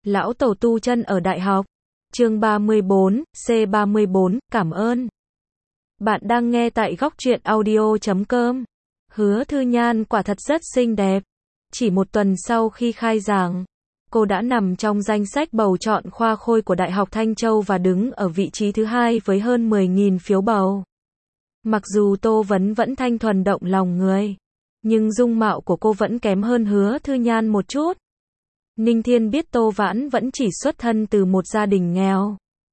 Lão Tổ tu chân ở đại học. Chương 34, C34, cảm ơn. Bạn đang nghe tại góc truyện audio.com. Hứa Thư Nhan quả thật rất xinh đẹp. Chỉ một tuần sau khi khai giảng, cô đã nằm trong danh sách bầu chọn khoa khôi của Đại học Thanh Châu và đứng ở vị trí thứ 2 với hơn 10.000 phiếu bầu. Mặc dù Tô Vấn vẫn thanh thuần động lòng người, nhưng dung mạo của cô vẫn kém hơn Hứa Thư Nhan một chút. Ninh Thiên biết Tô Vãn vẫn chỉ xuất thân từ một gia đình nghèo,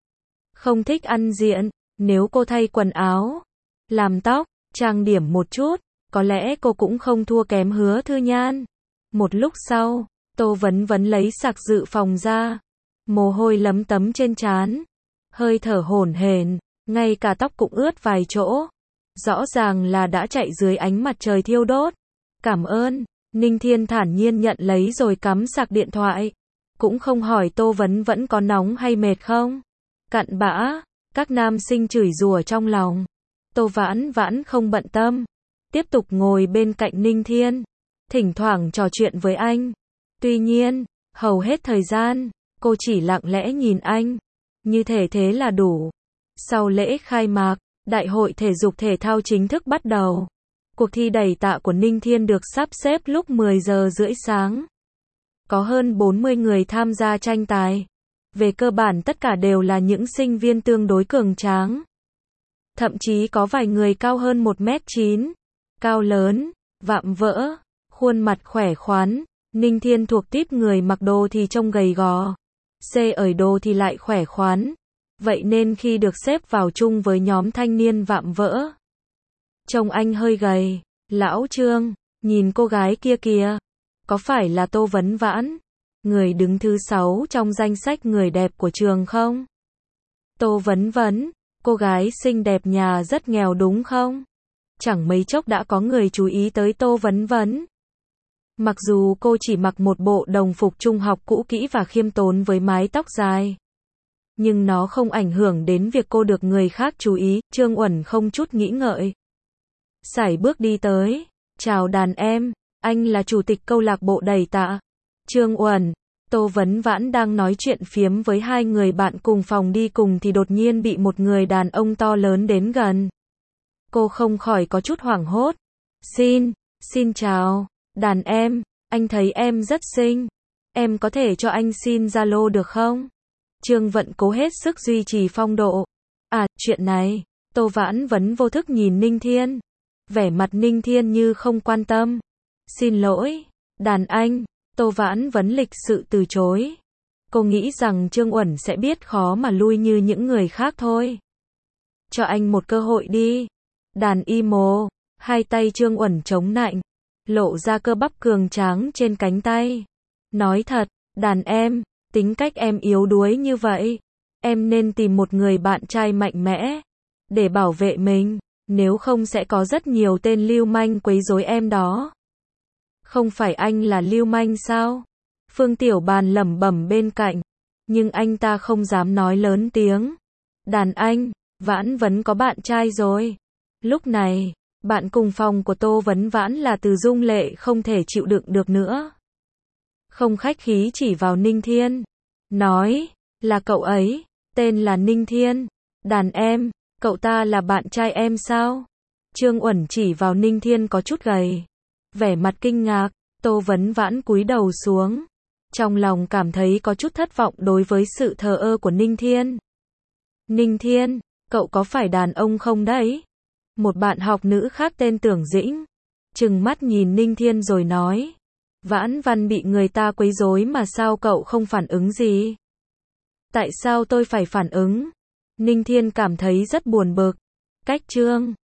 không thích ăn diện, nếu cô thay quần áo, làm tóc, trang điểm một chút, có lẽ cô cũng không thua kém Hứa Thư Nhan. Một lúc sau, Tô Vấn lấy sạc dự phòng ra, mồ hôi lấm tấm trên trán, hơi thở hổn hển, ngay cả tóc cũng ướt vài chỗ, rõ ràng là đã chạy dưới ánh mặt trời thiêu đốt. Cảm ơn. Ninh Thiên thản nhiên nhận lấy rồi cắm sạc điện thoại, cũng không hỏi Tô Vấn vẫn có nóng hay mệt không. Cặn bã, các nam sinh chửi rủa trong lòng. Tô Vãn không bận tâm, tiếp tục ngồi bên cạnh Ninh Thiên, thỉnh thoảng trò chuyện với anh. Tuy nhiên, hầu hết thời gian, cô chỉ lặng lẽ nhìn anh, như thể thế là đủ. Sau lễ khai mạc, Đại hội thể dục thể thao chính thức bắt đầu. Cuộc thi đẩy tạ của Ninh Thiên được sắp xếp lúc 10 giờ rưỡi sáng. Có hơn 40 người tham gia tranh tài. Về cơ bản tất cả đều là những sinh viên tương đối cường tráng. Thậm chí có vài người cao hơn 1m9. Cao lớn, vạm vỡ, khuôn mặt khỏe khoắn. Ninh Thiên thuộc típ người mặc đồ thì trông gầy gò, ở đồ thì lại khỏe khoắn. Vậy nên khi được xếp vào chung với nhóm thanh niên vạm vỡ, trông anh hơi gầy. Lão Trương, nhìn cô gái kia kìa, có phải là Tô Vãn, người đứng thứ 6 trong danh sách người đẹp của trường không? Tô Vấn, cô gái xinh đẹp nhà rất nghèo đúng không? Chẳng mấy chốc đã có người chú ý tới Tô Vấn. Mặc dù cô chỉ mặc một bộ đồng phục trung học cũ kỹ và khiêm tốn với mái tóc dài, nhưng nó không ảnh hưởng đến việc cô được người khác chú ý. Trương Uẩn không chút nghĩ ngợi, sải bước đi tới. Chào đàn em, anh là chủ tịch câu lạc bộ đẩy tạ. Trương Uẩn, Tô Vãn đang nói chuyện phiếm với hai người bạn cùng phòng đi cùng thì đột nhiên bị một người đàn ông to lớn đến gần. Cô không khỏi có chút hoảng hốt. Xin chào, đàn em, anh thấy em rất xinh. Em có thể cho anh xin Zalo được không? Trương Vận cố hết sức duy trì phong độ. À, chuyện này, Tô Vãn vô thức nhìn Ninh Thiên. Vẻ mặt Ninh Thiên như không quan tâm. Xin lỗi, đàn anh. Tô Vãn lịch sự từ chối. Cô nghĩ rằng Trương Uẩn sẽ biết khó mà lui như những người khác thôi. Cho anh một cơ hội đi. Đàn imo. Hai tay Trương Uẩn chống nạnh, lộ ra cơ bắp cường tráng trên cánh tay. Nói thật, đàn em, tính cách em yếu đuối như vậy, em nên tìm một người bạn trai mạnh mẽ để bảo vệ mình, nếu không sẽ có rất nhiều tên lưu manh quấy rối em đó. Không phải anh là lưu manh sao? Phương Tiểu Bàn lẩm bẩm bên cạnh, nhưng anh ta không dám nói lớn tiếng. Đàn anh, Vãn có bạn trai rồi. Lúc này, bạn cùng phòng của Tô Vãn là Từ Dung Lệ không thể chịu đựng được nữa. Không khách khí chỉ vào Ninh Thiên, nói, là cậu ấy, tên là Ninh Thiên. Đàn em, cậu ta là bạn trai em sao? Trương Uẩn chỉ vào Ninh Thiên có chút gầy, vẻ mặt kinh ngạc. Tô Vãn cúi đầu xuống, trong lòng cảm thấy có chút thất vọng đối với sự thờ ơ của Ninh Thiên. Ninh Thiên, cậu có phải đàn ông không đấy? Một bạn học nữ khác tên Tưởng Dĩnh trừng mắt nhìn Ninh Thiên rồi nói, Vãn bị người ta quấy rối mà sao cậu không phản ứng gì? Tại sao tôi phải phản ứng? Ninh Thiên cảm thấy rất buồn bực. Cách Trương